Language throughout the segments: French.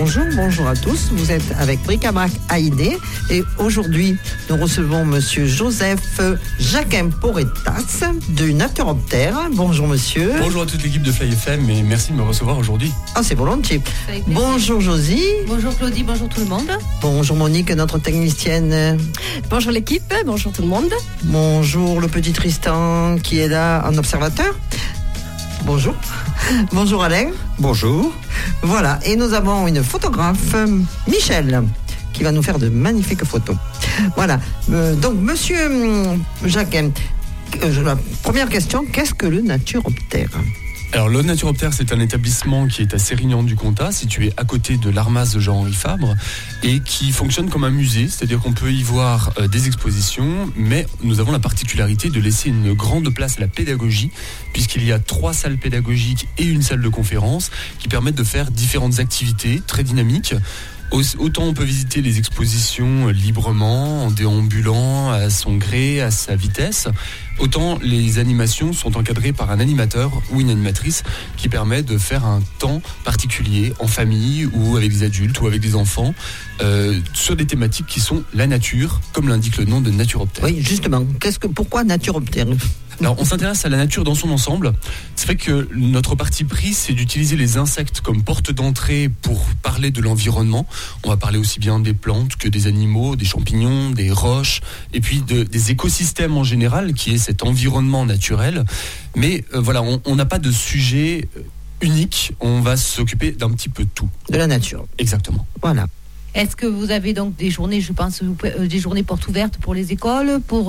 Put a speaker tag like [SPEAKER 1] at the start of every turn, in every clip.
[SPEAKER 1] bonjour à tous. Vous êtes avec Bric-à-Brac AID et aujourd'hui nous recevons monsieur Joseph Jacquin Porretas du Naturoptère. Bonjour monsieur.
[SPEAKER 2] Bonjour à toute l'équipe de Fly FM et merci de me recevoir aujourd'hui.
[SPEAKER 1] Ah, c'est volontiers. Bonjour Josie.
[SPEAKER 3] Bonjour Claudie, bonjour tout le monde.
[SPEAKER 1] Bonjour Monique, notre technicienne.
[SPEAKER 3] Bonjour l'équipe, bonjour tout le monde.
[SPEAKER 1] Bonjour le petit Tristan qui est là en observateur. Bonjour. Bonjour Alain.
[SPEAKER 4] Bonjour.
[SPEAKER 1] Voilà, et nous avons une photographe, Michel, qui va nous faire de magnifiques photos. Voilà, donc monsieur Jacquin, la première question, qu'est-ce que le Naturoptère ?
[SPEAKER 2] Alors le Naturoptère, c'est un établissement qui est à Sérignan-du-Comtat, situé à côté de l'Armas de Jean-Henri Fabre et qui fonctionne comme un musée, c'est-à-dire qu'on peut y voir des expositions, mais nous avons la particularité de laisser une grande place à la pédagogie, puisqu'il y a 3 salles pédagogiques et une salle de conférence qui permettent de faire différentes activités très dynamiques. Autant on peut visiter les expositions librement, en déambulant, à son gré, à sa vitesse, autant les animations sont encadrées par un animateur ou une animatrice qui permet de faire un temps particulier en famille ou avec des adultes ou avec des enfants sur des thématiques qui sont la nature, comme l'indique le nom de Naturoptère.
[SPEAKER 1] Oui, justement, pourquoi Naturoptère ?
[SPEAKER 2] Alors, on s'intéresse à la nature dans son ensemble. C'est vrai que notre parti pris, c'est d'utiliser les insectes comme porte d'entrée pour parler de l'environnement. On va parler aussi bien des plantes que des animaux, des champignons, des roches, et puis des écosystèmes en général, qui est cet environnement naturel. Mais voilà, on n'a pas de sujet unique. On va s'occuper d'un petit peu de tout.
[SPEAKER 1] De la nature.
[SPEAKER 2] Exactement.
[SPEAKER 1] Voilà.
[SPEAKER 3] Est-ce que vous avez donc des journées, je pense, des journées portes ouvertes pour les écoles, pour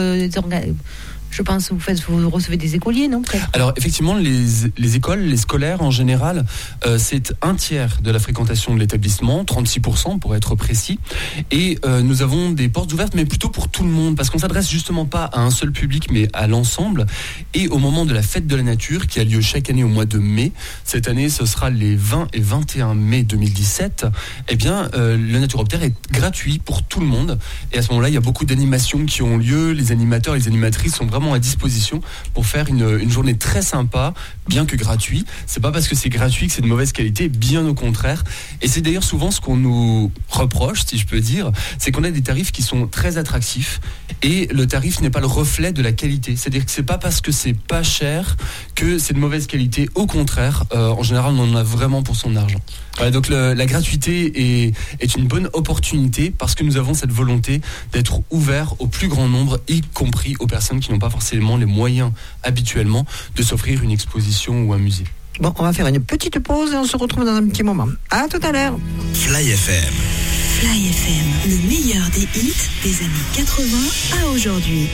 [SPEAKER 3] je pense que vous recevez des écoliers, non ?
[SPEAKER 2] Alors effectivement, les écoles, les scolaires en général, c'est 1/3 de la fréquentation de l'établissement, 36% pour être précis. Et nous avons des portes ouvertes, mais plutôt pour tout le monde, parce qu'on s'adresse justement pas à un seul public, mais à l'ensemble. Et au moment de la fête de la nature, qui a lieu chaque année au mois de mai, cette année ce sera les 20 et 21 mai 2017, eh bien le Naturoptère est gratuit pour tout le monde. Et à ce moment-là, il y a beaucoup d'animations qui ont lieu. Les animateurs et les animatrices sont vraiment à disposition pour faire une journée très sympa, bien que gratuit. C'est pas parce que c'est gratuit que c'est de mauvaise qualité, bien au contraire. Et c'est d'ailleurs souvent ce qu'on nous reproche, si je peux dire, c'est qu'on a des tarifs qui sont très attractifs et le tarif n'est pas le reflet de la qualité. C'est-à-dire que c'est pas parce que c'est pas cher que c'est de mauvaise qualité. Au contraire, en général, on en a vraiment pour son argent. Voilà, donc la gratuité est une bonne opportunité parce que nous avons cette volonté d'être ouverts au plus grand nombre, y compris aux personnes qui n'ont pas forcément les moyens habituellement de s'offrir une exposition ou un musée.
[SPEAKER 1] Bon, on va faire une petite pause et on se retrouve dans un petit moment. À tout à l'heure.
[SPEAKER 5] Fly FM.
[SPEAKER 6] Fly FM, le meilleur des hits des années 80 à aujourd'hui.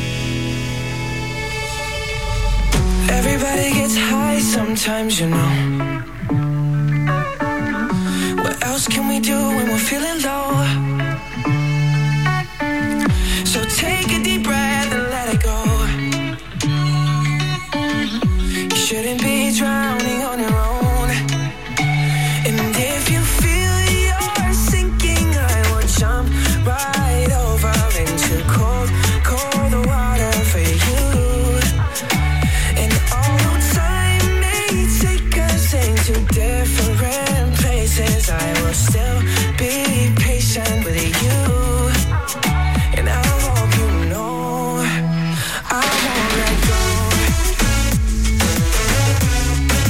[SPEAKER 7] Everybody gets high sometimes, you know. What else can we do when we're feeling low? So take a deep breath and let it go. You shouldn't be drowning on your own. And if you feel you're sinking, I will jump right over into cold, cold water for you. And although time may take us into different places, I will still be patient with you. And I hope you know I won't let go.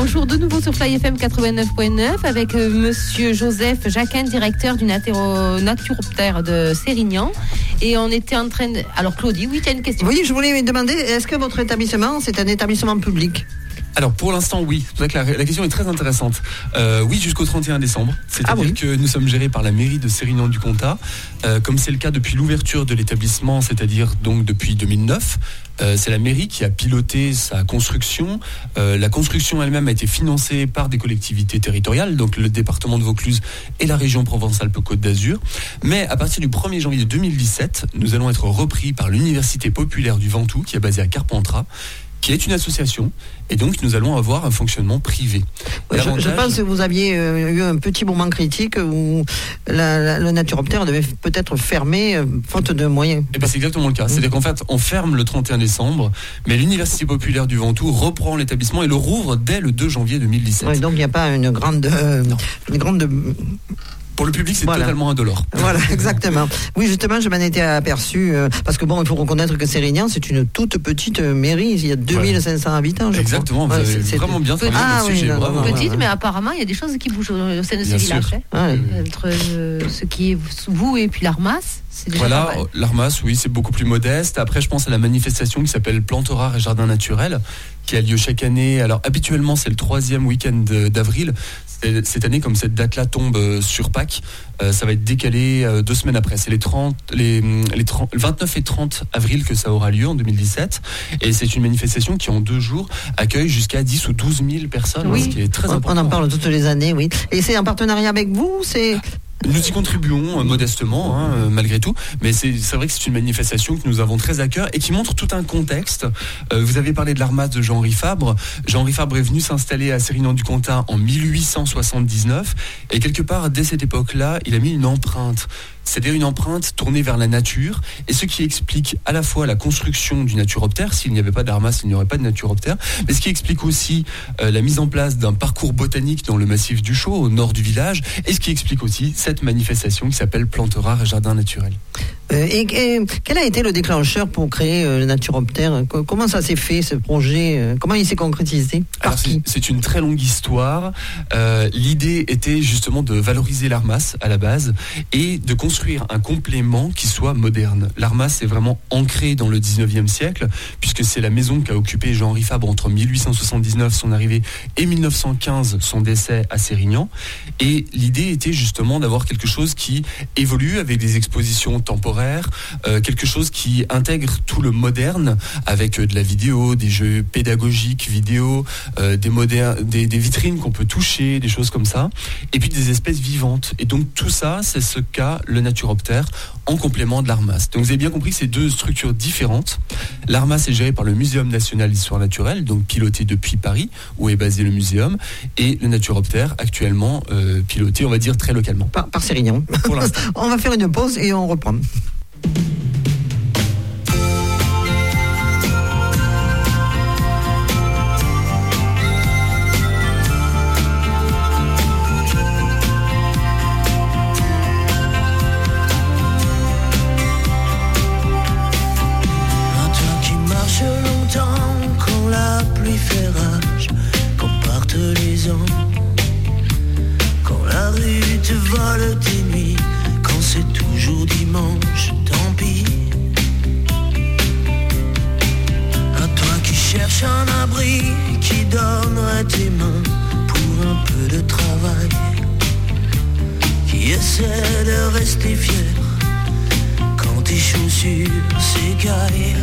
[SPEAKER 3] Bonjour de nouveau sur Fly FM 89.9 avec monsieur Joseph Jacquin, directeur du naturoptère de Sérignan. Et on était en train de... Alors Claudie, oui, tu as une question.
[SPEAKER 1] Oui, je voulais demander, est-ce que votre établissement, c'est un établissement public ?
[SPEAKER 2] Alors pour l'instant oui, c'est vrai que la question est très intéressante. Oui, jusqu'au 31 décembre, c'est-à-dire que nous sommes gérés par la mairie de Sérignan-du-Comtat, comme c'est le cas depuis l'ouverture de l'établissement, c'est-à-dire donc depuis 2009. C'est la mairie qui a piloté sa construction. La construction elle-même a été financée par des collectivités territoriales, donc le département de Vaucluse et la région Provence-Alpes-Côte d'Azur. Mais à partir du 1er janvier 2017, nous allons être repris par l'Université populaire du Ventoux, qui est basée à Carpentras, qui est une association, et donc nous allons avoir un fonctionnement privé.
[SPEAKER 1] Je pense que vous aviez eu un petit moment critique où le naturoptère devait peut-être fermer faute de moyens.
[SPEAKER 2] Et ben c'est exactement le cas. C'est-à-dire qu'en fait, on ferme le 31 décembre, mais l'Université populaire du Ventoux reprend l'établissement et le rouvre dès le 2 janvier 2017.
[SPEAKER 1] Oui, donc il n'y a pas une grande...
[SPEAKER 2] Pour le public, c'est totalement indolore.
[SPEAKER 1] Voilà, exactement. Oui, justement, je m'en étais aperçu, parce que bon, il faut reconnaître que Sérignan, c'est une toute petite mairie. Il y a 2500 habitants, je
[SPEAKER 2] Exactement,
[SPEAKER 1] crois.
[SPEAKER 2] vous avez vraiment bien travaillé là-dessus.
[SPEAKER 3] Petite, mais apparemment, il y a des choses qui bougent au sein de ce village. Entre ce qui est vous et puis l'Armas.
[SPEAKER 2] Voilà, l'Armas, oui, c'est beaucoup plus modeste. Après, je pense à la manifestation qui s'appelle Plantes rares et jardins naturels, qui a lieu chaque année. Alors, habituellement, c'est le 3e week-end d'avril. Cette année, comme cette date-là tombe sur Pâques, ça va être décalé 2 semaines après. C'est les 29 et 30 avril que ça aura lieu en 2017. Et c'est une manifestation qui, en 2 jours, accueille jusqu'à 10 ou 12 000 personnes, ce qui est très important.
[SPEAKER 1] On en parle toutes les années, oui. Et c'est en partenariat avec vous,
[SPEAKER 2] Nous y contribuons modestement, malgré tout, mais c'est vrai que c'est une manifestation que nous avons très à cœur et qui montre tout un contexte. Vous avez parlé de l'Armas de Jean-Henri Fabre. Jean-Henri Fabre est venu s'installer à Sérignan-du-Comtat en 1879 et quelque part, dès cette époque-là, il a mis une empreinte. C'est-à-dire une empreinte tournée vers la nature, et ce qui explique à la fois la construction du naturoptère. S'il n'y avait pas d'Armas, il n'y aurait pas de naturoptère, mais ce qui explique aussi la mise en place d'un parcours botanique dans le massif du Chaux, au nord du village, et ce qui explique aussi cette manifestation qui s'appelle Plantes rares et jardins naturels.
[SPEAKER 1] Et quel a été le déclencheur pour créer le naturoptère ? Comment ça s'est fait, ce projet ? Comment il s'est concrétisé ?
[SPEAKER 2] Alors, c'est une très longue histoire. L'idée était justement de valoriser l'Armas à la base et de construire un complément qui soit moderne. L'Armas est vraiment ancré dans le 19e siècle, puisque c'est la maison qu'a occupé Jean-Henri Fabre entre 1879, son arrivée, et 1915, son décès à Sérignan. Et l'idée était justement d'avoir quelque chose qui évolue avec des expositions temporaires, quelque chose qui intègre tout le moderne avec de la vidéo, des jeux pédagogiques vidéo, des vitrines qu'on peut toucher, des choses comme ça, et puis des espèces vivantes. Et donc tout ça, c'est ce qu'a le naturoptère en complément de l'Armas. Donc vous avez bien compris que c'est 2 structures différentes. L'Armas est géré par le Muséum national d'histoire naturelle, donc piloté depuis Paris, où est basé le muséum, et le naturoptère actuellement piloté, on va dire, très localement.
[SPEAKER 1] Par Sérignan.
[SPEAKER 2] Pour l'instant.
[SPEAKER 1] On va faire une pause et on reprend.
[SPEAKER 7] Vole tes nuits quand c'est toujours dimanche, tant pis. À toi qui cherches un abri, qui donnerait tes mains pour un peu de travail, qui essaie de rester fier quand tes chaussures s'écaillent.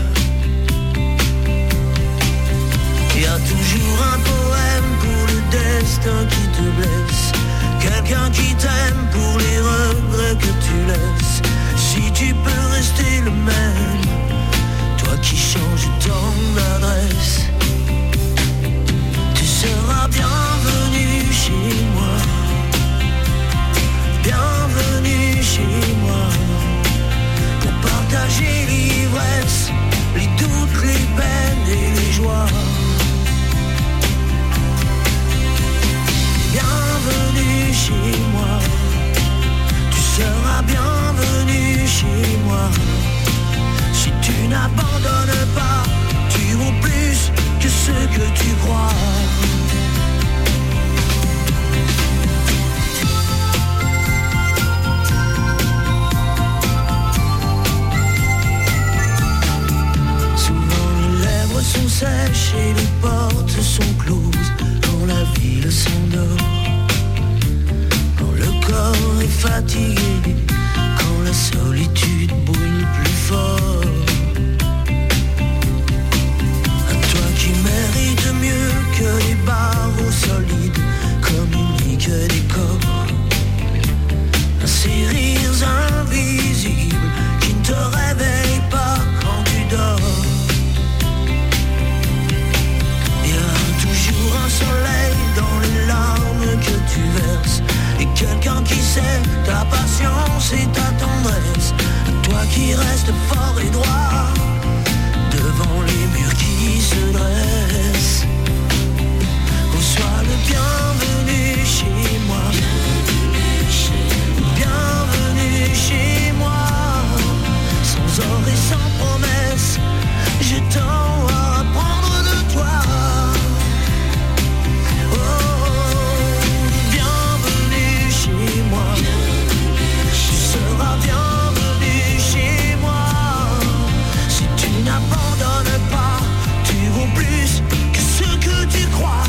[SPEAKER 7] Y a toujours un poème pour le destin qui te blesse, quelqu'un qui t'aime pour les regrets que tu laisses. Si tu peux rester le même, toi qui changes tant d'adresse, tu seras bienvenu chez moi, bienvenue chez moi, pour partager l'ivresse, les doutes, les peines et les joies. fatigué quand la solitude brûle plus fort. À toi qui mérites mieux que les barreaux solides, communique des corps. À ces rires invisibles qui ne te réveillent pas quand tu dors. Il y a toujours un soleil dans les larmes que tu verses, et quelqu'un qui sait ta patience et ta tendresse. À toi qui restes fort et droit devant les murs qui se dressent. Sois le bienvenu chez moi. Bienvenue chez moi. Sans or et sans promesse, j'ai tant à apprendre de toi. Oh, bienvenue chez moi. Tu seras bienvenu chez moi. Si tu n'abandonnes pas, tu vaux plus que ce que tu crois.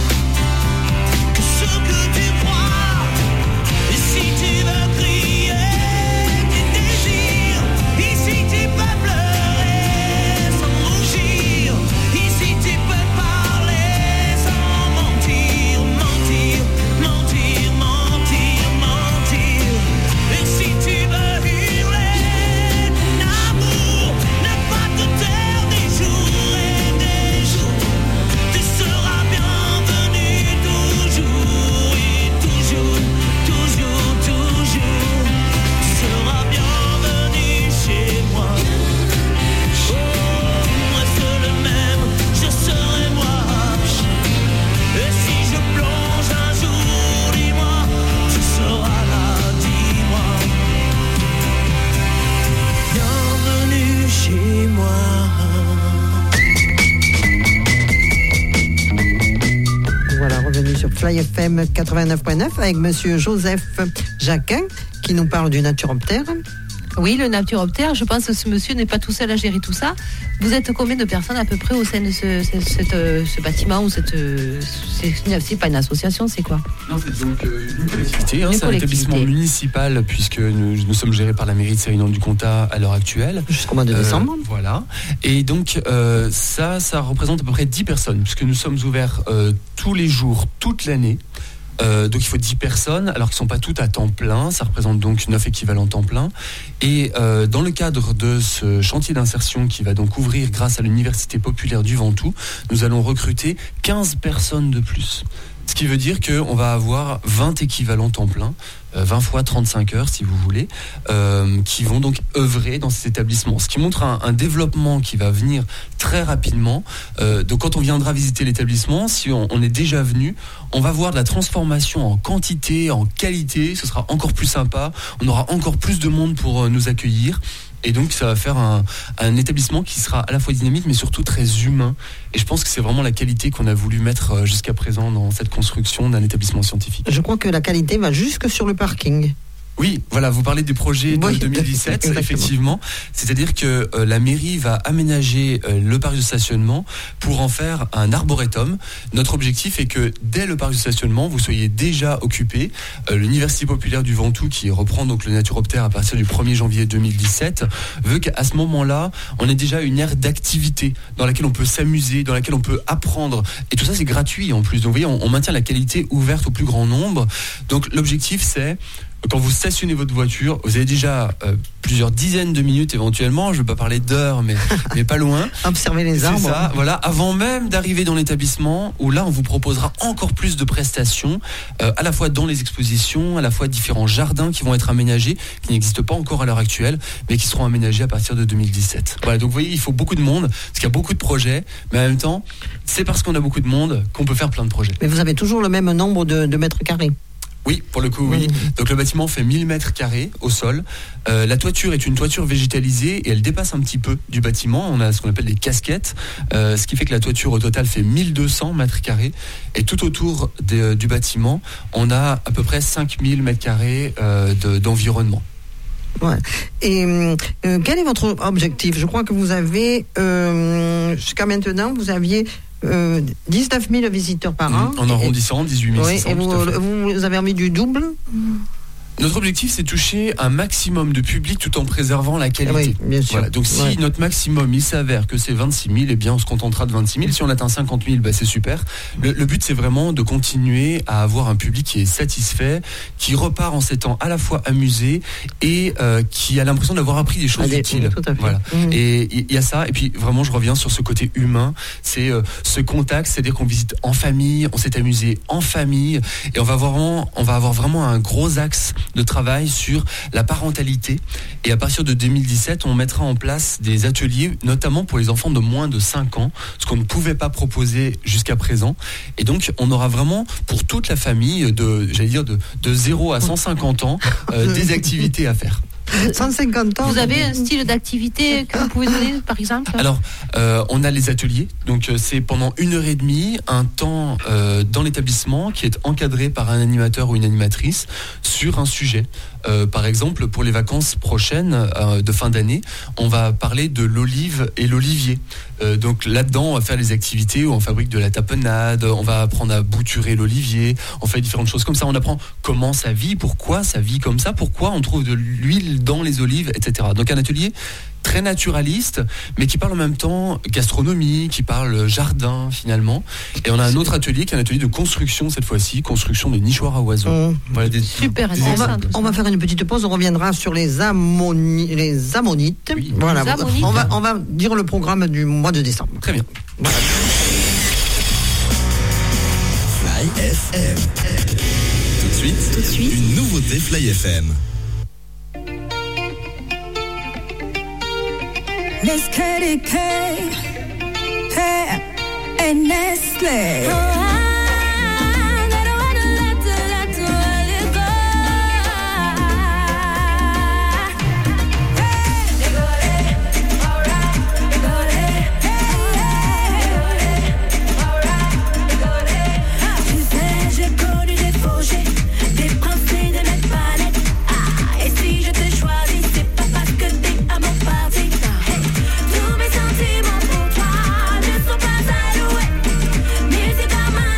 [SPEAKER 7] Ce que tu crois. Et si tu veux crier tes désirs, ici tu peux pleurer sans rougir. Ici tu peux parler sans mentir, mentir, mentir, mentir, mentir. Et si tu veux hurler ton amour, ne pas te taire des jours et des jours. Tu seras bienvenu toujours. Toujours, toujours, tu seras bienvenu chez moi. Oh, reste le même, je serai moi. Et si je plonge un jour, dis-moi, tu seras là, dis-moi. Bienvenue chez moi.
[SPEAKER 1] Voilà, revenu sur Fly FM 89.9 avec monsieur Joseph Jacquin qui nous parle du naturoptère.
[SPEAKER 3] Oui, le naturoptère, je pense que ce monsieur n'est pas tout seul à gérer tout ça. Vous êtes combien de personnes à peu près au sein de ce bâtiment ou c'est pas une association, c'est quoi?
[SPEAKER 2] Non, c'est donc une collectivité,
[SPEAKER 3] Une
[SPEAKER 2] c'est un
[SPEAKER 3] collectivité.
[SPEAKER 2] établissement municipal puisque nous sommes gérés par la mairie de Sérignan-du-Comtat à l'heure actuelle.
[SPEAKER 1] Jusqu'au mois de décembre.
[SPEAKER 2] Voilà. Et donc ça représente à peu près 10 personnes puisque nous sommes ouverts tous les jours, toute l'année. Donc il faut 10 personnes, alors qu'ils ne sont pas toutes à temps plein, ça représente donc 9 équivalents temps plein. Et dans le cadre de ce chantier d'insertion qui va donc ouvrir grâce à l'Université populaire du Ventoux, nous allons recruter 15 personnes de plus. Ce qui veut dire qu'on va avoir 20 équivalents temps plein, 20 fois 35 heures si vous voulez, qui vont donc œuvrer dans ces établissements. Ce qui montre un développement qui va venir très rapidement. Donc quand on viendra visiter l'établissement, si on est déjà venu, on va voir de la transformation en quantité, en qualité, ce sera encore plus sympa, on aura encore plus de monde pour nous accueillir. Et donc ça va faire un établissement qui sera à la fois dynamique mais surtout très humain. Et je pense que c'est vraiment la qualité qu'on a voulu mettre jusqu'à présent dans cette construction d'un établissement scientifique.
[SPEAKER 1] Je crois que la qualité va jusque sur le parking.
[SPEAKER 2] Oui, voilà, vous parlez des projets de 2017,
[SPEAKER 1] exactement.
[SPEAKER 2] effectivement. C'est-à-dire que la mairie va aménager le parc de stationnement pour en faire un arboretum. Notre objectif est que dès le parc de stationnement, vous soyez déjà occupé. L'Université populaire du Ventoux, qui reprend donc le naturoptère à partir du 1er janvier 2017, veut qu'à ce moment-là, on ait déjà une aire d'activité dans laquelle on peut s'amuser, dans laquelle on peut apprendre. Et tout ça, c'est gratuit en plus. Donc vous voyez, on maintient la qualité ouverte au plus grand nombre. Donc l'objectif, c'est quand vous stationnez votre voiture, vous avez déjà plusieurs dizaines de minutes éventuellement, je ne veux pas parler d'heures, mais pas loin.
[SPEAKER 1] Observer les arbres.
[SPEAKER 2] C'est ça, voilà, avant même d'arriver dans l'établissement, où là on vous proposera encore plus de prestations, à la fois dans les expositions, à la fois différents jardins qui vont être aménagés, qui n'existent pas encore à l'heure actuelle, mais qui seront aménagés à partir de 2017. Voilà, donc vous voyez, il faut beaucoup de monde, parce qu'il y a beaucoup de projets, mais en même temps, c'est parce qu'on a beaucoup de monde qu'on peut faire plein de projets.
[SPEAKER 1] Mais vous avez toujours le même nombre de mètres carrés.
[SPEAKER 2] Oui, pour le coup, oui. Donc le bâtiment fait 1000 mètres carrés au sol. La toiture est une toiture végétalisée et elle dépasse un petit peu du bâtiment. On a ce qu'on appelle des casquettes, ce qui fait que la toiture au total fait 1200 mètres carrés. Et tout autour du bâtiment, on a à peu près 5000 mètres carrés d'environnement.
[SPEAKER 1] Ouais. Et quel est votre objectif? Je crois que vous avez, jusqu'à maintenant, vous aviez 19 000 visiteurs par an.
[SPEAKER 2] En arrondissant, 18 600.
[SPEAKER 1] Oui, et vous avez envie du double?
[SPEAKER 2] Notre objectif, c'est toucher un maximum de public tout en préservant la qualité.
[SPEAKER 1] Oui, bien sûr.
[SPEAKER 2] Voilà. Donc, si notre maximum, il s'avère que c'est 26 000, eh bien, on se contentera de 26 000. Si on atteint 50 000, c'est super. Le but, c'est vraiment de continuer à avoir un public qui est satisfait, qui repart en s'étant à la fois amusé et qui a l'impression d'avoir appris des choses utiles.
[SPEAKER 1] Tout à fait.
[SPEAKER 2] Voilà. Et il y a ça. Et puis, vraiment, je reviens sur ce côté humain. C'est ce contact, c'est-à-dire qu'on visite en famille, on s'est amusé en famille, et on va avoir vraiment un gros axe de travail sur la parentalité. Et à partir de 2017, on mettra en place des ateliers, notamment pour les enfants de moins de 5 ans, ce qu'on ne pouvait pas proposer jusqu'à présent. Et donc, on aura vraiment, pour toute la famille, de 0 à 150 ans, des activités à faire.
[SPEAKER 1] 150 ans.
[SPEAKER 3] Vous avez un style d'activité que vous pouvez donner, par exemple?
[SPEAKER 2] Alors, on a les ateliers. Donc, c'est pendant 1h30, un temps dans l'établissement qui est encadré par un animateur ou une animatrice sur un sujet. Par exemple, pour les vacances prochaines de fin d'année, on va parler de l'olive et l'olivier. Donc là-dedans, on va faire les activités où on fabrique de la tapenade, on va apprendre à bouturer l'olivier, on fait différentes choses comme ça. On apprend comment ça vit, pourquoi ça vit comme ça, pourquoi on trouve de l'huile dans les olives, etc. Donc un atelier très naturaliste, mais qui parle en même temps gastronomie, qui parle jardin finalement. Et on a un autre atelier qui est un atelier de construction cette fois-ci, construction de nichoirs à oiseaux. Voilà,
[SPEAKER 3] super intéressant.
[SPEAKER 1] On va faire une petite pause, on reviendra sur les ammonites.
[SPEAKER 2] Oui.
[SPEAKER 1] Voilà,
[SPEAKER 3] Les ammonites.
[SPEAKER 1] on va dire le programme du mois de décembre.
[SPEAKER 2] Très bien.
[SPEAKER 1] Voilà.
[SPEAKER 4] Fly FM. Tout de suite, une nouveauté Fly FM.
[SPEAKER 5] Miss Katy K, hey, and Nestle.
[SPEAKER 8] Tous mes sentiments pour toi ne sont pas alloués. Musique à main.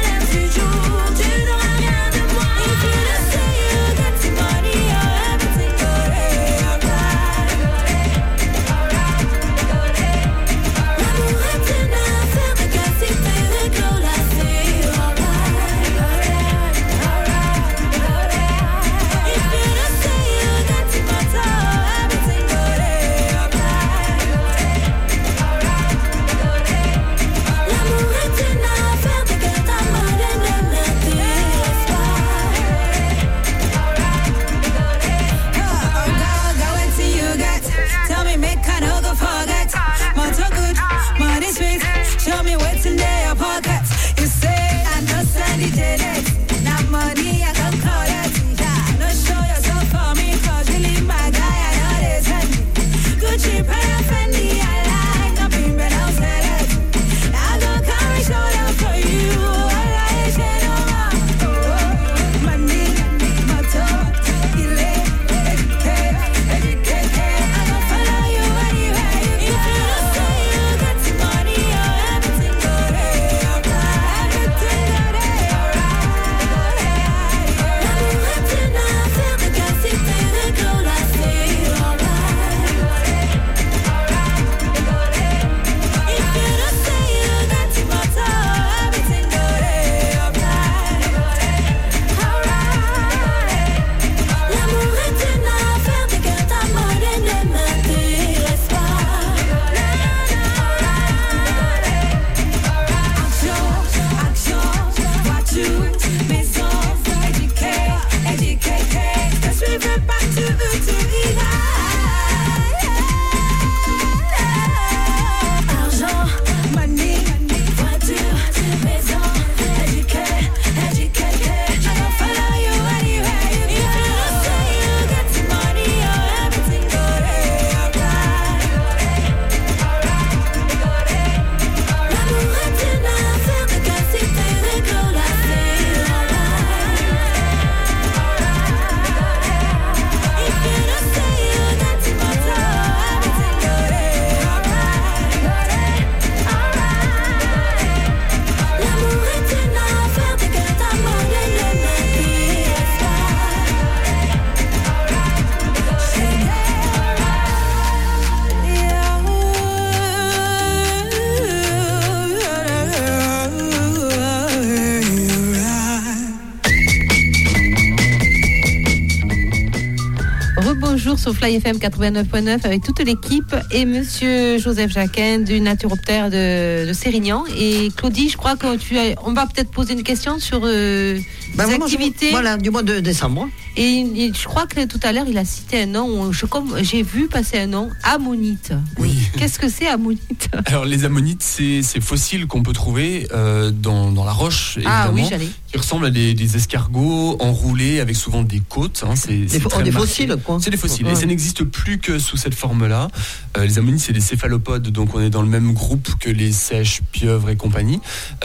[SPEAKER 3] toujours sur Fly FM 89.9 avec toute l'équipe et monsieur Joseph Jacquin du naturoptère de Sérignan. Et Claudie, je crois on va peut-être poser une question sur les activités.
[SPEAKER 1] Voilà, du mois de décembre.
[SPEAKER 3] Et je crois que tout à l'heure, il a cité un nom, comme j'ai vu passer un nom, ammonite.
[SPEAKER 2] Oui.
[SPEAKER 3] Qu'est-ce que c'est ammonite?
[SPEAKER 2] Alors les ammonites, c'est ces fossiles qu'on peut trouver dans la roche, évidemment,
[SPEAKER 3] ah oui, j'allais.
[SPEAKER 2] qui ressemblent à des escargots enroulés avec souvent des côtes. Hein, c'est
[SPEAKER 1] des fossiles, quoi.
[SPEAKER 2] C'est des fossiles,
[SPEAKER 1] Ouais.
[SPEAKER 2] et ça n'existe plus que sous cette forme-là. Les ammonites, c'est des céphalopodes, donc on est dans le même groupe que les seiches, pieuvres et compagnie.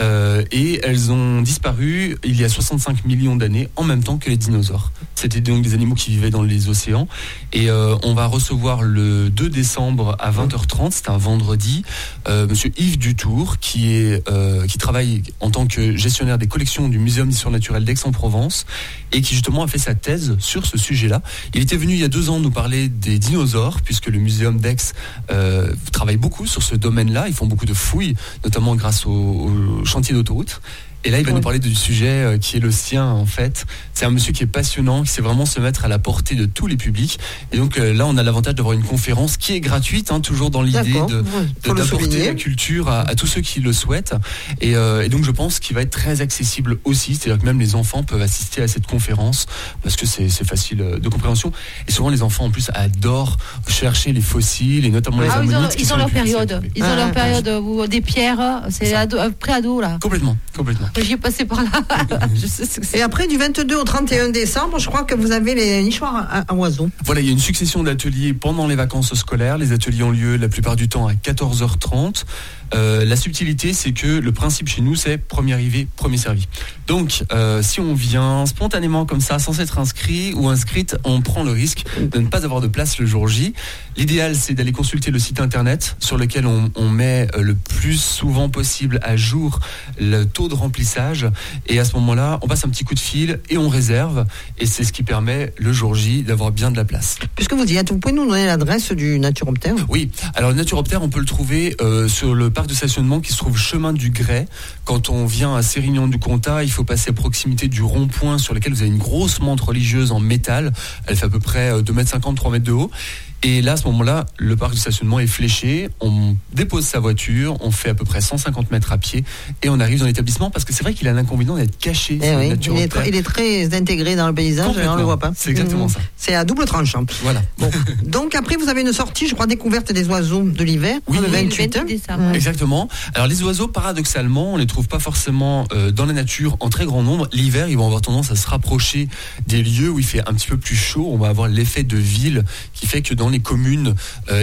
[SPEAKER 2] Et elles ont disparu il y a 65 millions d'années, en même temps que les dinosaures. C'était donc des animaux qui vivaient dans les océans. Et on va recevoir le 2 décembre à 20h30, c'est un vendredi, monsieur Yves Dutour, qui travaille en tant que gestionnaire des collections du Muséum d'histoire naturelle d'Aix-en-Provence et qui justement a fait sa thèse sur ce sujet-là. Il était venu il y a 2 ans nous parler des dinosaures, puisque le Muséum d'Aix travaille beaucoup sur ce domaine-là. Ils font beaucoup de fouilles, notamment grâce au chantier d'autoroute. Et là, il va nous parler du sujet qui est le sien, en fait. C'est un monsieur qui est passionnant, qui sait vraiment se mettre à la portée de tous les publics. Et donc là, on a l'avantage d'avoir une conférence qui est gratuite, hein, toujours dans l'idée d'apporter la culture à tous ceux qui le souhaitent. Et donc, je pense qu'il va être très accessible aussi. C'est-à-dire que même les enfants peuvent assister à cette conférence parce que c'est facile de compréhension. Et souvent, les enfants, en plus, adorent chercher les fossiles et notamment les ammonites.
[SPEAKER 3] Ils ont leur période. Ils ont leur période où des pierres, c'est pré-ado, là.
[SPEAKER 2] Complètement.
[SPEAKER 3] J'y ai passé par là. Je sais ce que c'est.
[SPEAKER 1] Et après, du 22 au 31 décembre, je crois que vous avez les nichoirs à oiseaux.
[SPEAKER 2] Voilà, il y a une succession d'ateliers pendant les vacances scolaires. Les ateliers ont lieu la plupart du temps à 14h30. La subtilité, c'est que le principe chez nous, c'est premier arrivé, premier servi. Donc, si on vient spontanément comme ça, sans être inscrit ou inscrite, on prend le risque de ne pas avoir de place le jour J. L'idéal, c'est d'aller consulter le site internet sur lequel on met le plus souvent possible à jour le taux de remplissage. Et à ce moment-là, on passe un petit coup de fil et on réserve. Et c'est ce qui permet le jour J d'avoir bien de la place.
[SPEAKER 1] Puisque vous y êtes, vous pouvez nous donner l'adresse du naturoptère?
[SPEAKER 2] Oui, alors le naturoptère, on peut le trouver sur le parc de stationnement qui se trouve chemin du Grès. Quand on vient à Sérignan-du-Comtat, il faut passer à proximité du rond-point sur lequel vous avez une grosse montre religieuse en métal. Elle fait à peu près 2,50 m, 3 mètres de haut. Et là, à ce moment-là, le parc de stationnement est fléché, on dépose sa voiture, on fait à peu près 150 mètres à pied et on arrive dans l'établissement parce que c'est vrai qu'il a l'inconvénient d'être caché.
[SPEAKER 1] Oui, il est très intégré dans le paysage et on ne le voit pas.
[SPEAKER 2] C'est exactement ça.
[SPEAKER 1] C'est à double tranchant.
[SPEAKER 2] Voilà.
[SPEAKER 1] Bon. Donc après, vous avez une sortie, je crois, découverte des oiseaux de l'hiver, le 28
[SPEAKER 3] décembre.
[SPEAKER 2] Exactement. Alors les oiseaux, paradoxalement, on les trouve pas forcément dans la nature en très grand nombre. L'hiver, ils vont avoir tendance à se rapprocher des lieux où il fait un petit peu plus chaud. On va avoir l'effet de ville qui fait que dans les communes,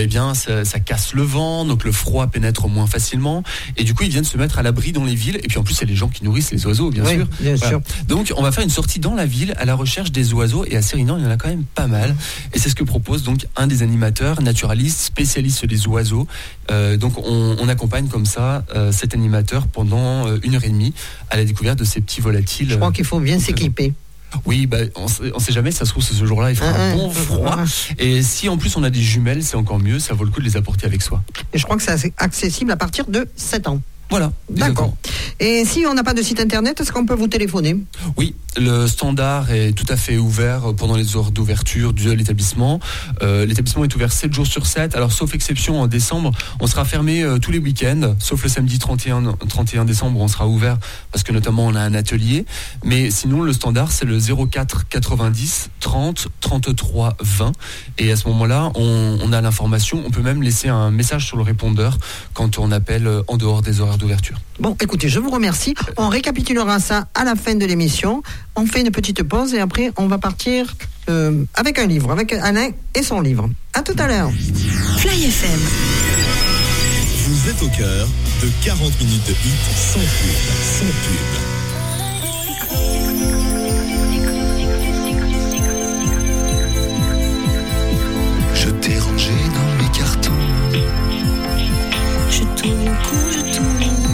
[SPEAKER 2] ça casse le vent, donc le froid pénètre moins facilement. Et du coup, ils viennent se mettre à l'abri dans les villes. Et puis en plus, il y a les gens qui nourrissent les oiseaux, bien sûr.
[SPEAKER 1] Bien sûr.
[SPEAKER 2] Donc, on va faire une sortie dans la ville à la recherche des oiseaux. Et à Sérignan, il y en a quand même pas mal. Et c'est ce que propose donc un des animateurs, naturaliste, spécialiste des oiseaux. Donc, on accompagne comme ça cet animateur pendant 1h30 à la découverte de ces petits volatiles.
[SPEAKER 1] Je crois qu'il faut bien s'équiper.
[SPEAKER 2] Oui, on sait jamais, ça se trouve ce jour-là, il fera un bon froid. Et si en plus on a des jumelles, c'est encore mieux, ça vaut le coup de les apporter avec soi.
[SPEAKER 1] Et je crois que c'est accessible à partir de 7 ans.
[SPEAKER 2] Voilà.
[SPEAKER 1] D'accord. Et si on n'a pas de site internet, est-ce qu'on peut vous téléphoner?
[SPEAKER 2] Oui, le standard est tout à fait ouvert pendant les heures d'ouverture de l'établissement. L'établissement est ouvert 7 jours sur 7. Alors, sauf exception, en décembre, on sera fermé tous les week-ends, sauf le samedi 31 décembre, on sera ouvert parce que notamment on a un atelier. Mais sinon, le standard, c'est le 04 90 30 33 20. Et à ce moment-là, on a l'information. On peut même laisser un message sur le répondeur quand on appelle en dehors des horaires d'ouverture.
[SPEAKER 1] Bon, écoutez, je vous remercie. On récapitulera ça à la fin de l'émission. On fait une petite pause et après, on va partir avec un livre, avec Alain et son livre. À tout à l'heure.
[SPEAKER 6] Fly FM.
[SPEAKER 4] Vous êtes au cœur de 40 minutes de hit sans pub.
[SPEAKER 8] Je t'ai rangé dans mes cartons.
[SPEAKER 5] Je tourne le cou, je tourne.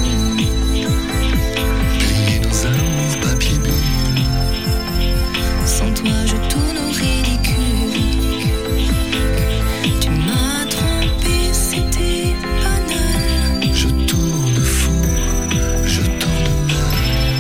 [SPEAKER 8] Plié nos amours papier bulle.
[SPEAKER 5] Sans toi, je tourne au ridicule. Tu m'as trompé, c'était banal.
[SPEAKER 8] Je tourne fou, je tourne mal.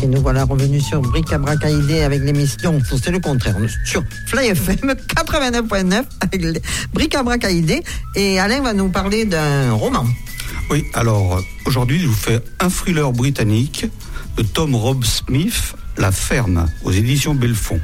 [SPEAKER 1] Et nous voilà revenus sur Bric-à-Brac-Idée avec l'émission, c'est le contraire, sur Fly FM 89.9 avec Bric-à-Brac-Idée. Et Alain va nous parler d'un roman.
[SPEAKER 9] Oui, alors aujourd'hui je vous fais un thriller britannique de Tom Rob Smith, La Ferme, aux éditions Belfond.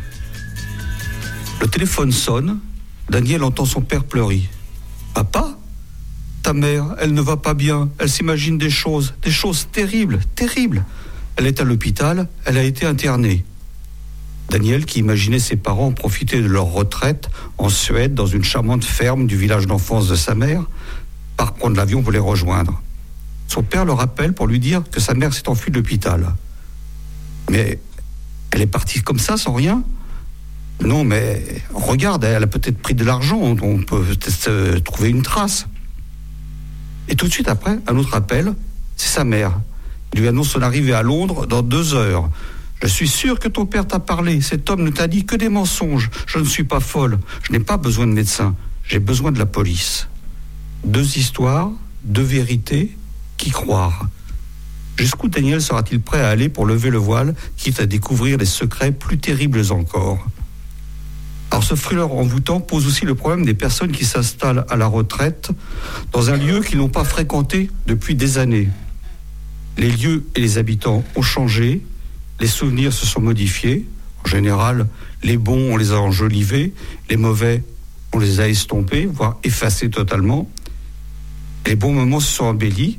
[SPEAKER 9] Le téléphone sonne, Daniel entend son père pleurer. « Papa ? Ta mère, elle ne va pas bien, elle s'imagine des choses terribles, terribles. Elle est à l'hôpital, elle a été internée. » Daniel, qui imaginait ses parents profiter de leur retraite en Suède, dans une charmante ferme du village d'enfance de sa mère, part prendre l'avion pour les rejoindre. Son père le rappelle pour lui dire que sa mère s'est enfuie de l'hôpital. Mais elle est partie comme ça, sans rien ? Non, mais regarde, elle a peut-être pris de l'argent, on peut peut-être trouver une trace. Et tout de suite après, un autre appel, c'est sa mère. Il lui annonce son arrivée à Londres dans 2 heures. « Je suis sûr que ton père t'a parlé. Cet homme ne t'a dit que des mensonges. Je ne suis pas folle. Je n'ai pas besoin de médecin. J'ai besoin de la police. » 2 histoires, 2 vérités, qui croire ? Jusqu'où Daniel sera-t-il prêt à aller pour lever le voile, quitte à découvrir des secrets plus terribles encore ? Alors ce thriller envoûtant pose aussi le problème des personnes qui s'installent à la retraite dans un lieu qu'ils n'ont pas fréquenté depuis des années. Les lieux et les habitants ont changé, les souvenirs se sont modifiés. En général, les bons, on les a enjolivés, les mauvais, on les a estompés, voire effacés totalement. Les bons moments se sont embellis.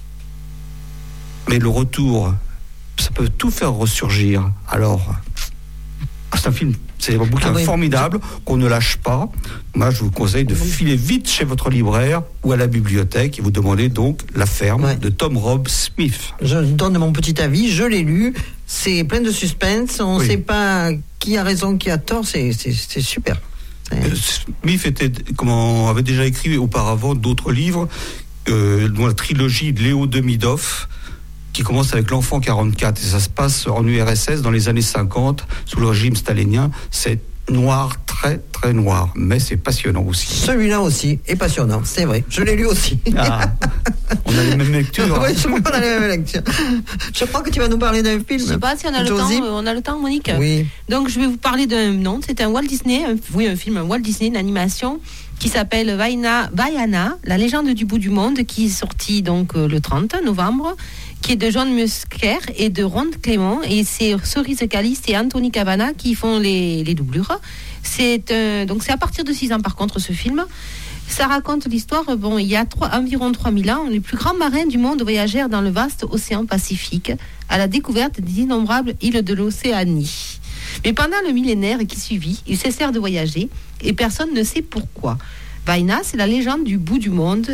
[SPEAKER 9] Mais le retour, ça peut tout faire ressurgir. Alors, c'est un film, c'est un bouquin formidable qu'on ne lâche pas. Moi, je vous conseille de filer vite chez votre libraire ou à la bibliothèque et vous demandez donc La Ferme de Tom Rob Smith. Je donne mon petit avis, je l'ai lu, c'est plein de suspense, on ne sait pas qui a raison, qui a tort, c'est super. Smith avait déjà écrit auparavant d'autres livres, dont la trilogie de Léo Demidov, qui commence avec L'Enfant 44, et ça se passe en URSS dans les années 50, sous le régime stalinien. C'est noir, très très noir, mais c'est passionnant aussi. Celui-là aussi est passionnant, c'est vrai. Je l'ai lu aussi. Ah, on a les mêmes lectures. Oui, on a les mêmes lectures. Je crois que tu vas nous parler d'un film.
[SPEAKER 3] Je ne sais pas si on a le temps. On a le temps, Monique. Oui. Donc je vais vous parler d'un nom. C'est un Walt Disney, un film, un Walt Disney, une animation qui s'appelle Vaiana, la légende du bout du monde, qui est sorti donc le 30 novembre, qui est de John Musker et de Ron Clément, et c'est Cerise Caliste et Anthony Cavana qui font les doublures. Donc c'est à partir de 6 ans par contre ce film. Ça raconte l'histoire, il y a environ 3000 ans, les plus grands marins du monde voyagèrent dans le vaste océan Pacifique à la découverte des innombrables îles de l'Océanie. Mais pendant le millénaire qui suivit, ils cessèrent de voyager et personne ne sait pourquoi. Vaina, c'est la légende du bout du monde.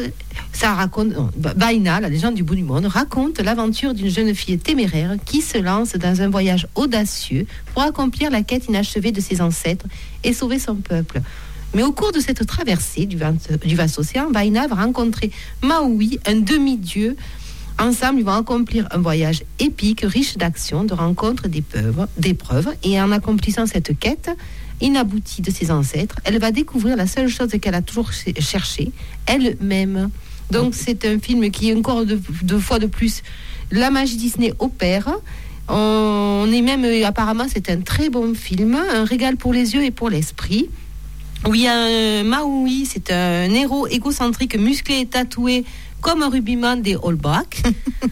[SPEAKER 3] Vaina, la légende du bout du monde, raconte l'aventure d'une jeune fille téméraire qui se lance dans un voyage audacieux pour accomplir la quête inachevée de ses ancêtres et sauver son peuple. Mais au cours de cette traversée du vaste océan, Vaina va rencontrer Maui, un demi-dieu. Ensemble, ils vont accomplir un voyage épique, riche d'actions, de rencontres, d'épreuves. Et en accomplissant cette quête inaboutie de ses ancêtres, elle va découvrir la seule chose qu'elle a toujours cherchée, elle-même. Donc c'est un film qui, encore deux fois de plus, la magie Disney opère. On est même, apparemment, c'est un très bon film, un régal pour les yeux et pour l'esprit. Oui, Maui, c'est un héros égocentrique, musclé et tatoué, comme un rugbyman des All Blacks.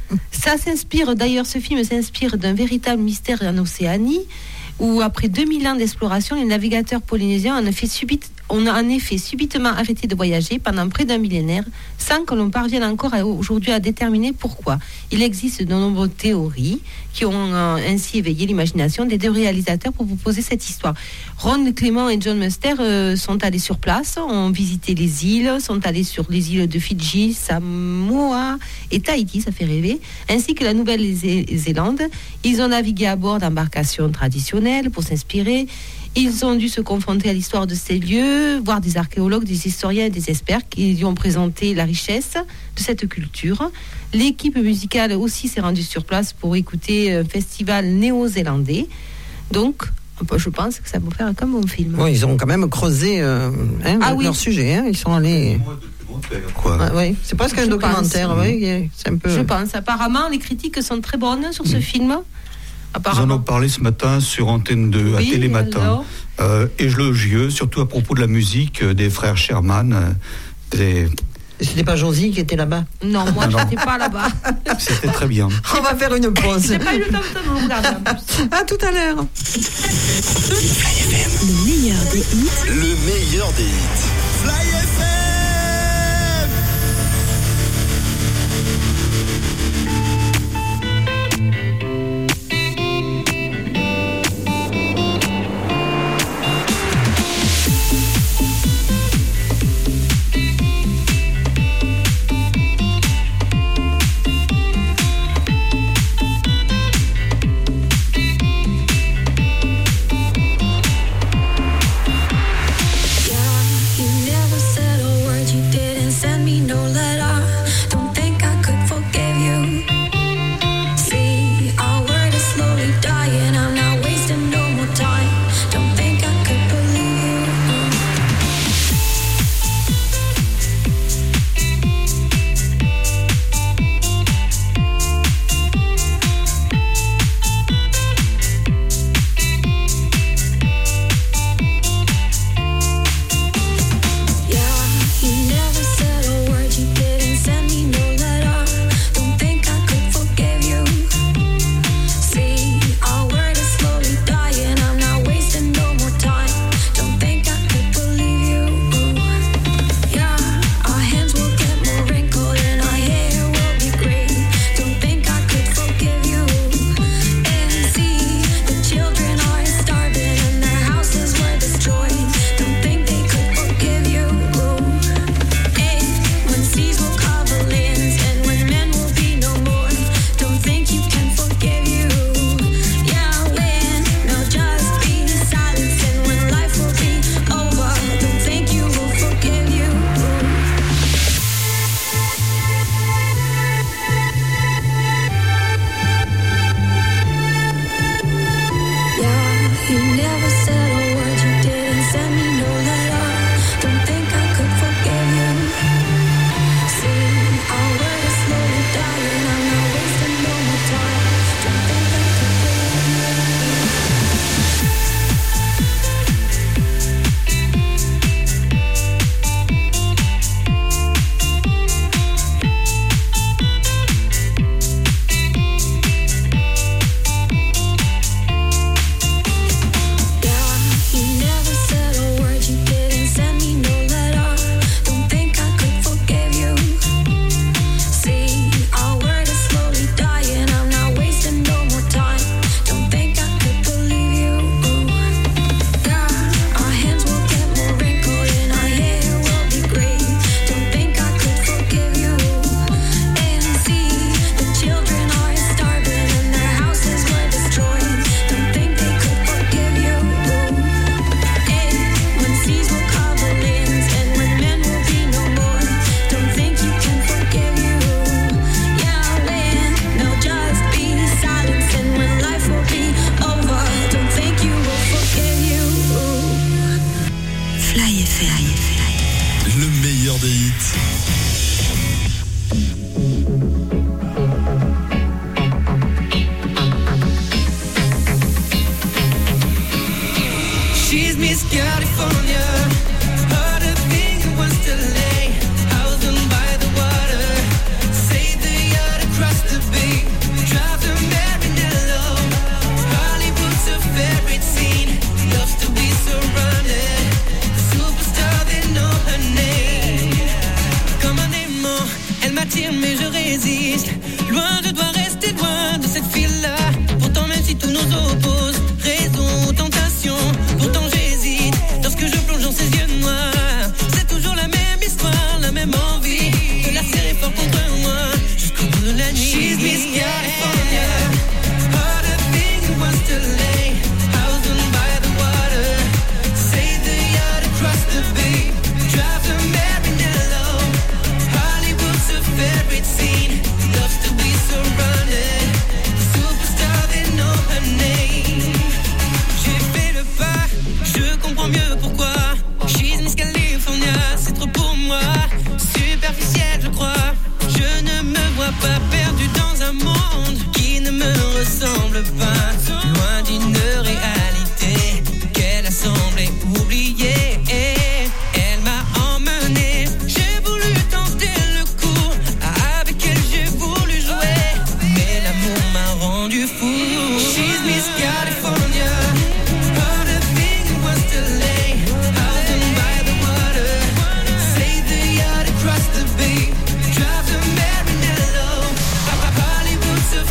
[SPEAKER 3] Ce film s'inspire d'un véritable mystère en Océanie, où après 2000 ans d'exploration, les navigateurs polynésiens ont en effet subitement arrêté de voyager pendant près d'un millénaire, sans que l'on parvienne encore aujourd'hui à déterminer pourquoi. Il existe de nombreuses théories qui ont ainsi éveillé l'imagination des 2 réalisateurs pour proposer cette histoire. Ron Clément et John Musker sont allés sur place, ont visité les îles, sont allés sur les îles de Fidji, Samoa et Tahiti, ça fait rêver, ainsi que la Nouvelle-Zélande. Ils ont navigué à bord d'embarcations traditionnelles pour s'inspirer. Ils ont dû se confronter à l'histoire de ces lieux, voir des archéologues, des historiens et des experts qui lui ont présenté la richesse de cette culture. L'équipe musicale aussi s'est rendue sur place pour écouter un festival néo-zélandais. Donc, je pense que ça va faire comme un film. Oui, ils ont quand même creusé leur sujet. Ils sont allés... oui, c'est presque un documentaire. Oui, c'est un peu... Je pense. Apparemment, les critiques sont très bonnes sur ce film. apparemment.
[SPEAKER 9] Nous en avons parlé ce matin sur Antenne 2, à Télématin. Élogieux, surtout à propos de la musique des frères Sherman.
[SPEAKER 1] C'était pas Josie qui était là-bas?
[SPEAKER 3] Non, moi je n'étais pas là-bas.
[SPEAKER 9] C'était très bien.
[SPEAKER 1] On va faire une pause.
[SPEAKER 3] J'ai pas eu le temps de regarder en plus.
[SPEAKER 1] À tout à l'heure.
[SPEAKER 6] Le meilleur des hits.
[SPEAKER 4] Le meilleur des hits. Fly FM.
[SPEAKER 5] You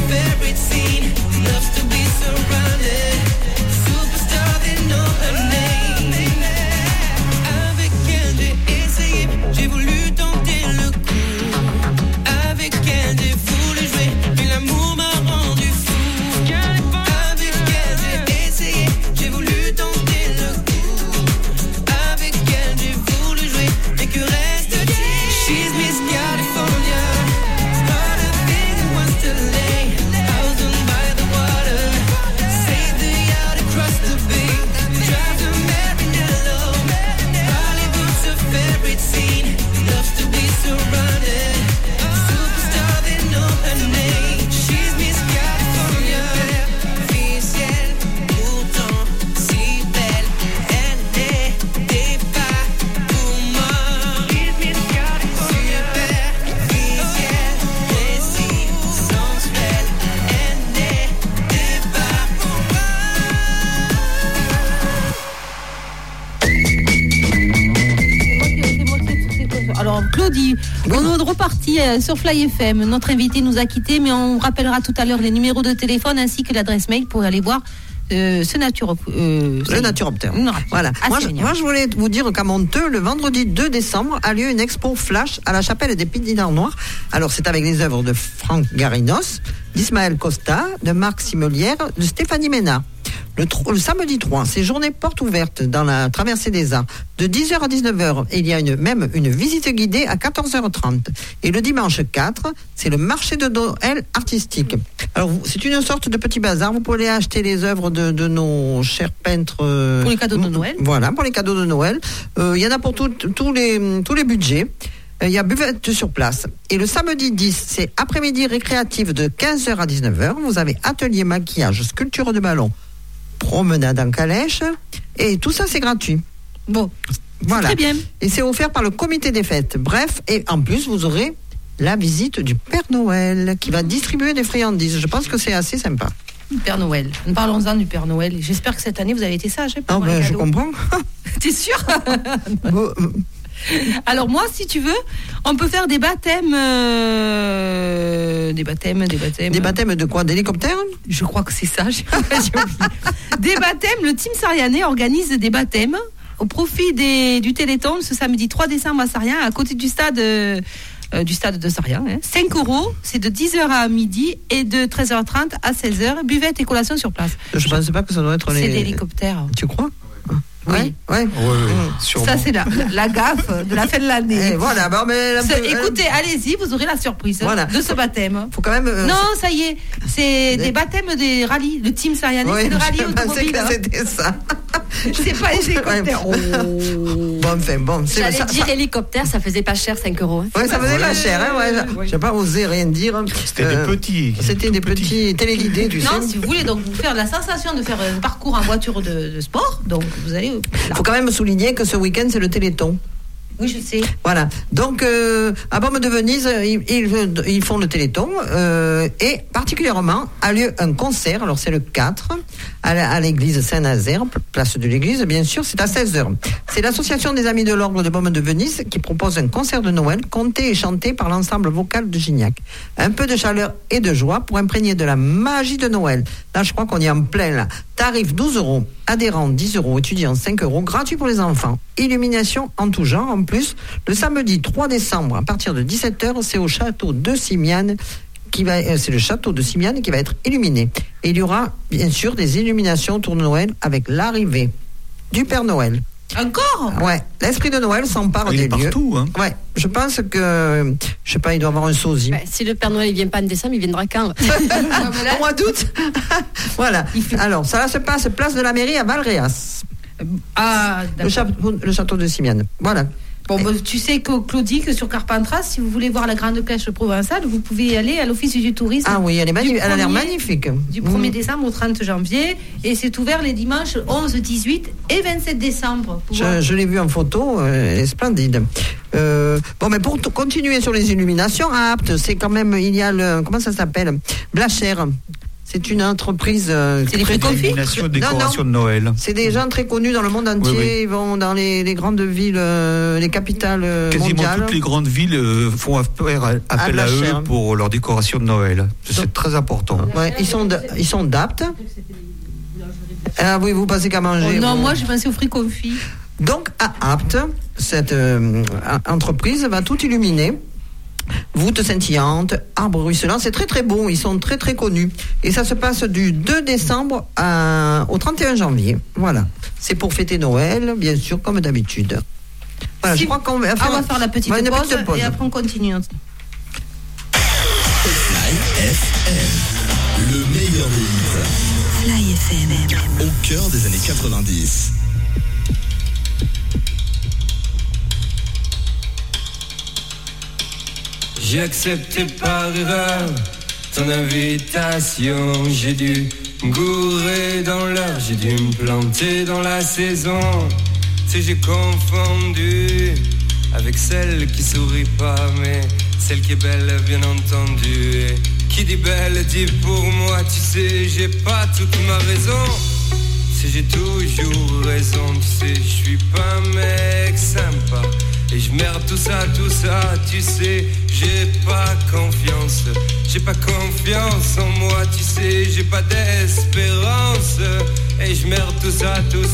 [SPEAKER 7] favorite scene. Loves to be surrounded. Superstar, they know her name. Avec elle, j'ai essayé, j'ai voulu tenter le coup. Avec elle, j'ai voulu jouer, mais l'amour m'a rendu fou. Avec elle, j'ai essayé, j'ai voulu tenter le coup. Avec elle, j'ai voulu jouer, mais que reste-t-il? She's Miss California. What a thing was to lay out by the water. Save the yacht across the bay. Drive to Marinello. Hollywood's her favorite scene. Loves to be surrounded. Superstar, they know her name. She's Miss California. Fille ciel, pourtant si belle. Elle n'était pas pour moi. She's Miss California. Super, fille ciel, précis, sensuelle. Elle n'était pas pour moi.
[SPEAKER 3] Alors Claudie, on est reparti sur Fly FM. Notre invité nous a quittés, mais on rappellera tout à l'heure les numéros de téléphone ainsi que l'adresse mail pour aller voir ce
[SPEAKER 1] le naturoptère. Voilà. Moi, je voulais vous dire qu'à Monteux, le vendredi 2 décembre, a lieu une expo flash à la chapelle des Pédinards Noirs. Alors, c'est avec les œuvres de Franck Garinos, d'Ismaël Costa, de Marc Simelière, de Stéphanie Ménard. Le samedi 3, c'est journée porte ouverte dans la traversée des Arts, de 10h à 19h. Et il y a même une visite guidée à 14h30. Et le dimanche 4, c'est le marché de Noël artistique. Alors, c'est une sorte de petit bazar. Vous pouvez acheter les œuvres de nos chers peintres.
[SPEAKER 3] Pour les cadeaux de Noël.
[SPEAKER 1] Voilà, pour les cadeaux de Noël. Il y en a pour tous les budgets. Il y a buvette sur place. Et le samedi 10, c'est après-midi récréatif de 15h à 19h. Vous avez atelier maquillage, sculpture de ballon, promenade en calèche. Et tout ça, c'est gratuit.
[SPEAKER 3] Bon,
[SPEAKER 1] voilà.
[SPEAKER 3] Très bien.
[SPEAKER 1] Et c'est offert par le comité des fêtes. Bref, et en plus, vous aurez la visite du Père Noël qui va distribuer des friandises. Je pense que c'est assez sympa.
[SPEAKER 3] Père Noël. Parlons-en du Père Noël. J'espère que cette année, vous avez été sage.
[SPEAKER 1] Ah ben, je comprends.
[SPEAKER 3] T'es sûr? Alors moi, si tu veux, on peut faire des baptêmes. Des baptêmes.
[SPEAKER 1] Des baptêmes de quoi? D'hélicoptère?
[SPEAKER 3] Je crois que c'est ça. J'ai oublié. Des baptêmes. Le Team Sarianais organise des baptêmes au profit du Téléthon ce samedi 3 décembre à Sarien, à côté du stade de Sarien. 5 €, c'est de 10h à midi et de 13h30 à 16h. Buvette et collation sur place.
[SPEAKER 1] Je ne pense pas que ça doit être
[SPEAKER 3] C'est l'hélicoptère.
[SPEAKER 1] Tu crois?
[SPEAKER 3] Oui. Ça, c'est la gaffe de la fin de l'année.
[SPEAKER 1] Et voilà, bon, mais
[SPEAKER 3] écoutez, allez-y, vous aurez la surprise de ce baptême.
[SPEAKER 1] Faut quand même.
[SPEAKER 3] Non, ça y est, c'est des baptêmes des rallyes. Le Team Sarianais, c'est le rallye automobile.
[SPEAKER 1] C'était ça.
[SPEAKER 3] C'est pas hélicoptère.
[SPEAKER 1] Bon,
[SPEAKER 10] j'allais dire hélicoptère, ça faisait pas cher, 5 €.
[SPEAKER 1] Oui, ça faisait pas cher. J'ai pas osé rien dire.
[SPEAKER 9] C'était des petits.
[SPEAKER 1] C'était des petits téléguidés, tu sais.
[SPEAKER 3] Non, si vous voulez donc vous faire la sensation de faire un parcours en voiture de sport, donc vous allez.
[SPEAKER 1] Il faut quand même souligner que ce week-end, c'est le Téléthon.
[SPEAKER 3] Oui, je sais.
[SPEAKER 1] Voilà. Donc, à Baume de Venise, ils font le Téléthon. Et particulièrement, a lieu un concert. Alors, c'est le 4, à l'église Saint-Nazaire, place de l'église, bien sûr. C'est à 16h. C'est l'association des Amis de l'Orgue de Baume de Venise qui propose un concert de Noël, conté et chanté par l'ensemble vocal de Gignac. Un peu de chaleur et de joie pour imprégner de la magie de Noël. Là, je crois qu'on est en plein, là. Tarif 12 €, adhérents 10 €, étudiants 5 €, gratuit pour les enfants. Illumination en tout genre. En plus, le samedi 3 décembre, à partir de 17h, c'est au château de Simiane c'est le château de Simiane qui va être illuminé. Et il y aura, bien sûr, des illuminations autour de Noël avec l'arrivée du Père Noël.
[SPEAKER 3] Encore?
[SPEAKER 1] Ouais, l'esprit de Noël s'empare des lieux.
[SPEAKER 9] Partout, hein.
[SPEAKER 1] Ouais, je pense que, je sais pas, il doit avoir un sosie.
[SPEAKER 10] Si le Père Noël il vient pas en décembre, il viendra quand?
[SPEAKER 1] Au mois d'août. Voilà. Alors, ça se passe place de la mairie à Valréas. Le château de Simiane. Voilà.
[SPEAKER 3] Bon, tu sais que Claudie, que sur Carpentras, si vous voulez voir la grande cloche provençale, vous pouvez y aller à l'office du tourisme.
[SPEAKER 1] Ah oui, elle a l'air magnifique.
[SPEAKER 3] Du 1er décembre au 30 janvier. Et c'est ouvert les dimanches 11, 18 et 27 décembre.
[SPEAKER 1] Je l'ai vu en photo, elle est splendide. Bon, mais pour continuer sur les illuminations, à Apt, c'est quand même, il y a comment ça s'appelle? Blachère. C'est une entreprise.
[SPEAKER 3] C'est les fruits confits.
[SPEAKER 9] Illumination, décoration de Noël.
[SPEAKER 1] C'est des gens très connus dans le monde entier.
[SPEAKER 9] Oui.
[SPEAKER 1] Ils vont dans les grandes villes, les capitales
[SPEAKER 9] Quasiment
[SPEAKER 1] mondiales.
[SPEAKER 9] toutes les grandes villes font appel à eux pour leur décoration de Noël. C'est très important.
[SPEAKER 1] Ouais, ils sont d'aptes. Ah oui, vous passez qu'à manger.
[SPEAKER 3] Non, moi je pensais aux fruits confits.
[SPEAKER 1] Donc, à Apt, cette entreprise va tout illuminer. Voûtes scintillantes, arbres ruisselants, c'est très très beau, ils sont très très connus. Et ça se passe du 2 décembre au 31 janvier. Voilà. C'est pour fêter Noël, bien sûr, comme d'habitude. Voilà, je crois qu'on va faire,
[SPEAKER 3] on va faire la petite pause et après on continue.
[SPEAKER 4] Fly FM, le meilleur des hits.
[SPEAKER 6] Fly FM.
[SPEAKER 4] Au cœur des années 90.
[SPEAKER 11] J'ai accepté par erreur ton invitation. J'ai dû me gourer dans l'heure, j'ai dû me planter dans la saison. Tu sais, j'ai confondu avec celle qui sourit pas, mais celle qui est belle, bien entendu. Et qui dit belle dit pour moi, tu sais, j'ai pas toute ma raison. Tu sais, j'ai toujours raison, tu sais, je suis pas un mec sympa. Et je merde tout ça, tu sais, j'ai pas confiance en moi, tu sais, j'ai pas d'espérance. Et je merde tout ça.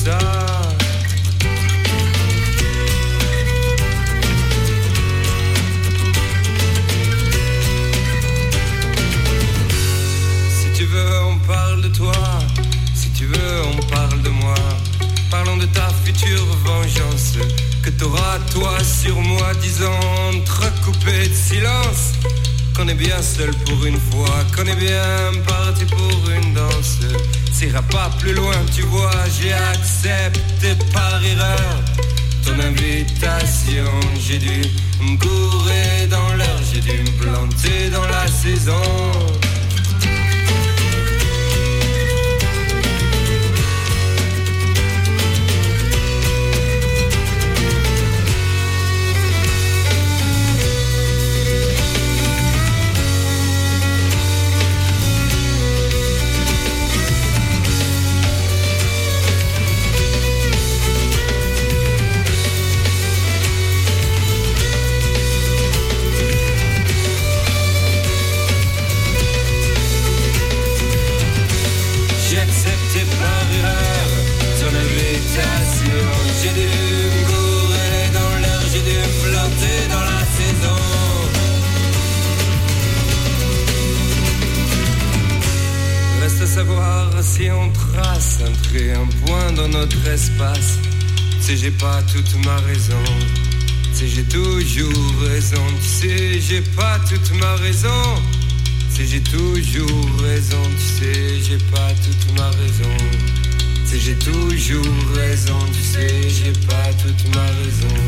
[SPEAKER 11] Si tu veux, on parle de toi, si tu veux, on parle de moi. Parlons de ta future vengeance que t'auras toi sur moi, disant entrecoupé de silence qu'on est bien seul pour une fois, qu'on est bien parti pour une danse. Ça ira pas plus loin, tu vois, j'ai accepté par erreur ton invitation. J'ai dû me gourer dans l'heure, j'ai dû me planter dans la saison. J'ai dû me gourer dans l'heure, j'ai dû me planter dans la saison. Reste à savoir si on trace un trait, un point dans notre espace. Tu sais, j'ai pas toute ma raison. Tu sais, j'ai toujours raison. Tu sais, j'ai pas toute ma raison. Tu sais, j'ai toujours raison. Tu sais, j'ai pas toute ma raison. Tu sais, j'ai toujours raison, tu sais, j'ai pas toute ma raison.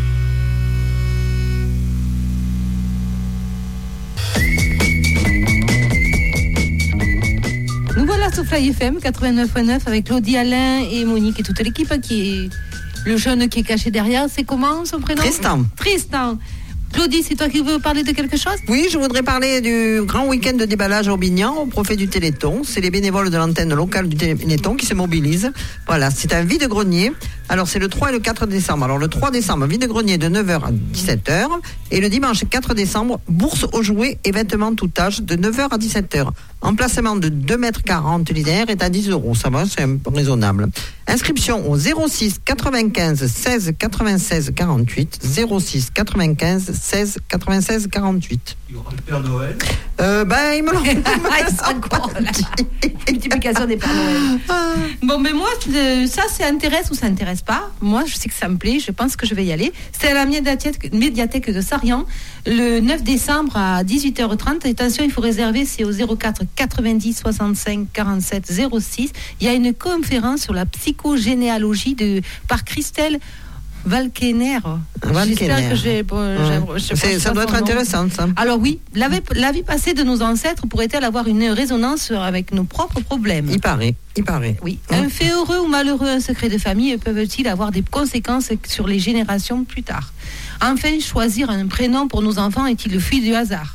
[SPEAKER 3] Nous voilà sur Fly FM 89.9 avec Claudie, Alain et Monique et toute l'équipe qui est le jeune qui est caché derrière. C'est comment son prénom? Tristan. Claudie, c'est toi qui veux parler de quelque chose?
[SPEAKER 1] Oui, je voudrais parler du grand week-end de déballage au Bignan au profit du Téléthon. C'est les bénévoles de l'antenne locale du Téléthon qui se mobilisent. Voilà, c'est un vide-grenier. Alors, c'est le 3 et le 4 décembre. Alors, le 3 décembre, vide-grenier de 9h à 17h. Et le dimanche 4 décembre, bourse aux jouets et vêtements tout âge de 9h à 17h. Emplacement de 2,40 m linéaire est à 10 €. Ça va, c'est un peu raisonnable. Inscription au 06 95 16 96 48. 06 95 16 96 48.
[SPEAKER 9] Il y aura le Père Noël.
[SPEAKER 1] Ils me l'ont
[SPEAKER 3] encore la multiplication des Pères Noël. Bon, mais moi, ça intéresse ou ça intéresse pas. Moi, je sais que ça me plaît. Je pense que je vais y aller. C'est à la médiathèque de Sarian le 9 décembre à 18h30. Attention, il faut réserver. C'est au 04 90 65 47 06. Il y a une conférence sur la psychogénéalogie par Christelle Valkener. J'espère que
[SPEAKER 1] ça doit être intéressant, ça.
[SPEAKER 3] Alors oui, la vie passée de nos ancêtres pourrait-elle avoir une résonance avec nos propres problèmes?
[SPEAKER 1] Il paraît.
[SPEAKER 3] Oui. Un fait heureux ou malheureux, un secret de famille peuvent-ils avoir des conséquences sur les générations plus tard? Enfin, choisir un prénom pour nos enfants est-il le fruit du hasard?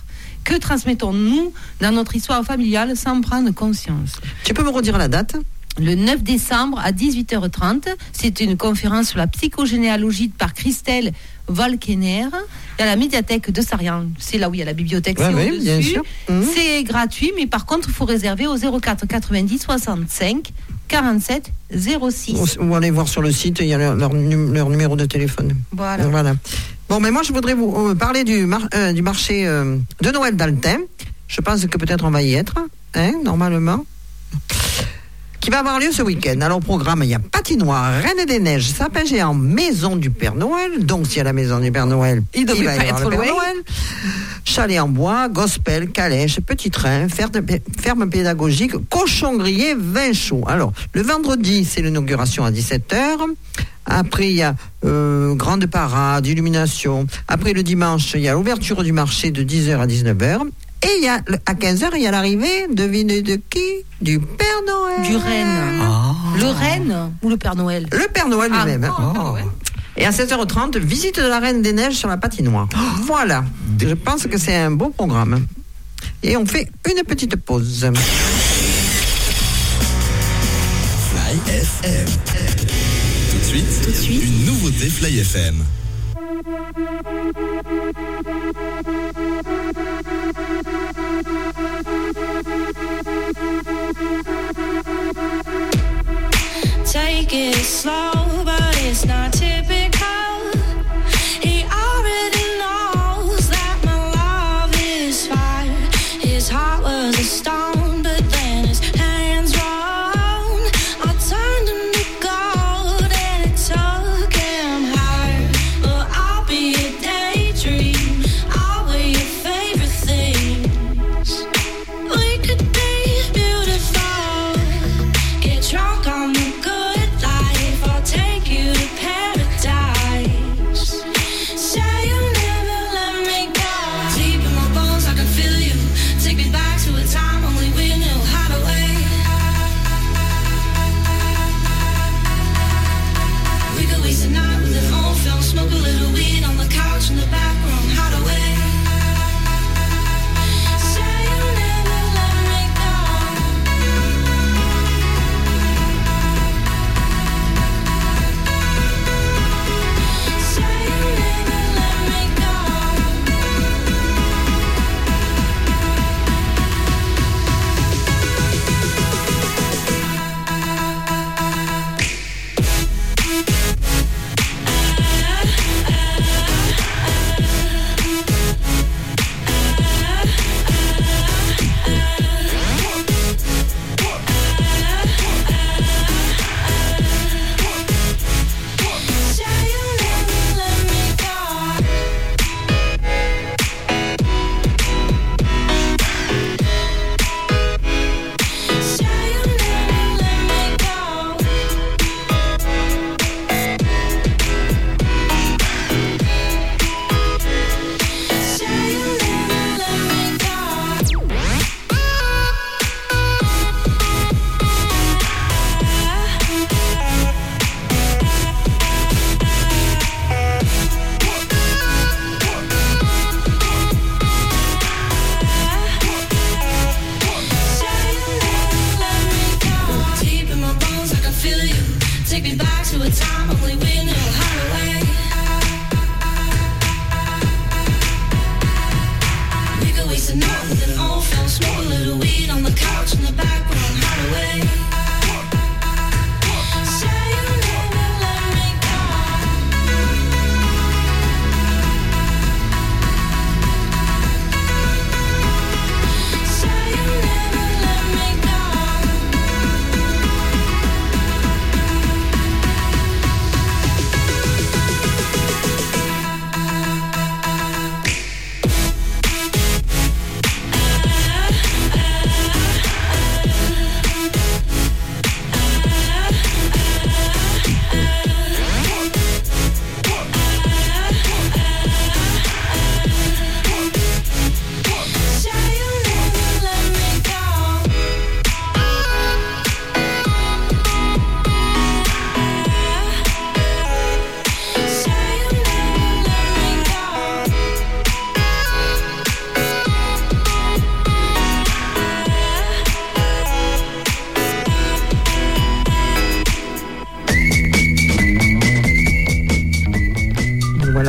[SPEAKER 3] Que transmettons-nous dans notre histoire familiale sans prendre conscience?
[SPEAKER 1] Tu peux me redire la date?
[SPEAKER 3] Le 9 décembre à 18h30, c'est une conférence sur la psychogénéalogie par Christelle Volkener à la médiathèque de Sarian. C'est là où il y a la bibliothèque, c'est
[SPEAKER 1] oui,
[SPEAKER 3] au-dessus.
[SPEAKER 1] bien sûr.
[SPEAKER 3] C'est gratuit, mais par contre, il faut réserver au 04 90 65 47 06.
[SPEAKER 1] Ou aller voir sur le site, il y a leur numéro de téléphone. Voilà. Bon, mais moi, je voudrais vous parler du marché de Noël d'Altin. Je pense que peut-être on va y être, normalement. Qui va avoir lieu ce week-end. Alors, au programme, il y a patinoire, Reine des Neiges, sapin géant, maison du Père Noël. Donc, s'il y a la maison du Père Noël, il va y avoir le Père Noël. Chalet en bois, gospel, calèche, petit train, ferme pédagogique, cochon grillé, vin chaud. Alors, le vendredi, c'est l'inauguration à 17h. Après, il y a grande parade, illumination. Après, le dimanche, il y a l'ouverture du marché de 10h à 19h. Et il y a, à 15h, il y a l'arrivée, devinez de qui? Du Père Noël.
[SPEAKER 3] Du Reine. Le Reine ou le Père Noël?
[SPEAKER 1] Le Père Noël lui-même. Et à 16h30, visite de la Reine des Neiges sur la patinoire. Voilà. Je pense que c'est un beau programme. Et on fait une petite pause.
[SPEAKER 4] Fly FM. Tout de suite, une nouveauté Fly FM.
[SPEAKER 5] Take it slow, but it's not typical. He already knows that my love is fire. His heart was a stone, but then his hands rolled. I turned him to gold and it took him higher. Well, I'll be a daydream. I'll wear your favorite things. We could be beautiful. Get drunk on the good life. I'll take you to paradise. Say you'll never let me go. Deep in my bones, I can feel you. Take me back to a time only we knew how to wait. We could waste a night with an old film, smoke a little weed on the couch in the back room. How to wait. Say you'll never let me go. Say you'll never let me go. Say you'll never let me go. Say you'll never let me go. Say you'll never let me Deep in my bones, I can feel you. Take me back to a time only we knew how to wait. We could waste a night with an old film, smoke a little weed on the couch in the back room. How to wait. Say you'll never let me go. Say you'll never let me go.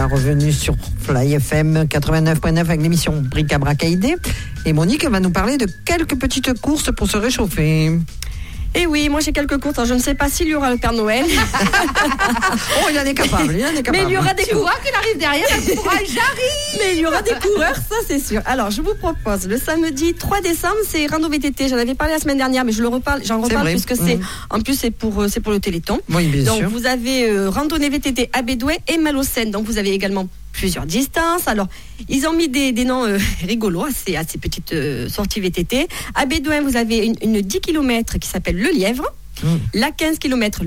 [SPEAKER 1] voilà, revenu sur Fly FM 89.9 avec l'émission Bric-à-Brac-Aidé. Et Monique va nous parler de quelques petites courses pour se réchauffer.
[SPEAKER 10] Et oui, moi j'ai quelques courses. Alors, je ne sais pas s'il y aura le Père Noël.
[SPEAKER 1] Oh, il en est capable.
[SPEAKER 10] Mais il y aura des
[SPEAKER 3] Tu vois qu'il arrive derrière, j'arrive.
[SPEAKER 10] Mais il y aura des coureurs, ça c'est sûr. Alors, je vous propose le samedi 3 décembre, c'est Rando VTT. J'en avais parlé la semaine dernière, mais j'en reparle puisque c'est en plus c'est pour le Téléthon.
[SPEAKER 1] Oui, bien
[SPEAKER 10] donc
[SPEAKER 1] sûr.
[SPEAKER 10] vous avez randonnée VTT à Bédouin et Malocène. Donc vous avez également plusieurs distances. Alors, ils ont mis des noms rigolos à ces petites sorties VTT. À Bédouin, vous avez une 10 km qui s'appelle Le Lièvre. La 15 km.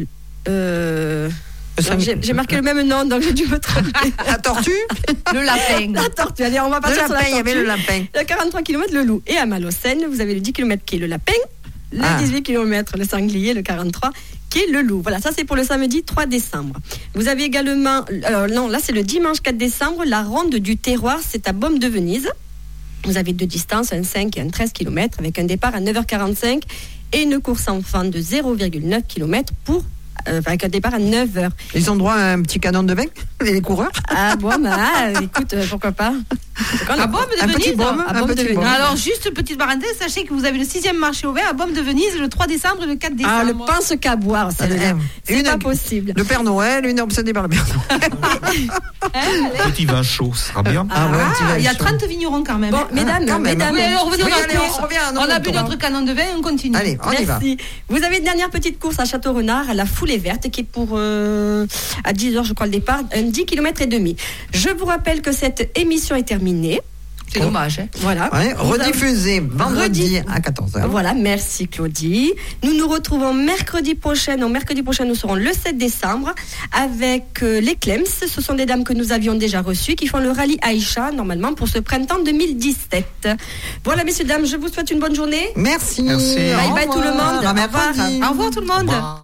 [SPEAKER 10] J'ai marqué le même nom, donc j'ai dû me tromper.
[SPEAKER 1] La tortue.
[SPEAKER 3] Le lapin.
[SPEAKER 10] La tortue. Allez, on va partir sur la tortue.
[SPEAKER 1] Il y avait le lapin.
[SPEAKER 10] Le 43 km, le loup. Et à Malocène, vous avez le 10 km qui est le lapin. Le 18 km, le sanglier. Le 43 qui est le loup. Voilà, ça c'est pour le samedi 3 décembre. Vous avez également, alors non, là c'est le dimanche 4 décembre, la ronde du terroir, c'est à Baume de Venise. Vous avez deux distances, un 5 et un 13 km, avec un départ à 9h45 et une course enfant de 0,9 km avec un départ à 9h.
[SPEAKER 1] Ils ont droit à un petit canon de bec, les coureurs.
[SPEAKER 10] Ah bon, écoute, pourquoi pas.
[SPEAKER 3] À Baume de Venise.
[SPEAKER 1] Baume.
[SPEAKER 3] Alors, juste petite parenthèse, sachez que vous avez le 6e marché ouvert à Baume de Venise le 3 décembre et le 4 décembre.
[SPEAKER 10] Ah, le pense qu'à boire, c'est pas possible.
[SPEAKER 1] Le Père Noël, une obsédée par le Père Noël.
[SPEAKER 9] Petit vin chaud, ça sera bien.
[SPEAKER 3] Il y a 30 vignerons quand même.
[SPEAKER 10] Bon, mesdames.
[SPEAKER 3] Oui, alors on revient.
[SPEAKER 1] On
[SPEAKER 3] a bu notre canon de vin, on continue.
[SPEAKER 1] Allez, on y va.
[SPEAKER 10] Merci. Vous avez une dernière petite course à Château-Renard, à la Foulée Verte, qui est pour à 10h, je crois, le départ, 10 km et demi. Je vous rappelle que cette émission est terminée.
[SPEAKER 3] C'est dommage.
[SPEAKER 10] Voilà.
[SPEAKER 1] Ouais, rediffusé vendredi à 14h.
[SPEAKER 10] Voilà, merci Claudie. Nous nous retrouvons mercredi prochain. Donc, mercredi prochain, nous serons le 7 décembre avec les Clems. Ce sont des dames que nous avions déjà reçues qui font le rallye Aïcha, normalement, pour ce printemps 2017. Voilà, messieurs, dames, je vous souhaite une bonne journée.
[SPEAKER 1] Merci.
[SPEAKER 9] Merci.
[SPEAKER 10] Bye bye tout le monde.
[SPEAKER 1] Au revoir.
[SPEAKER 3] Au revoir tout le monde.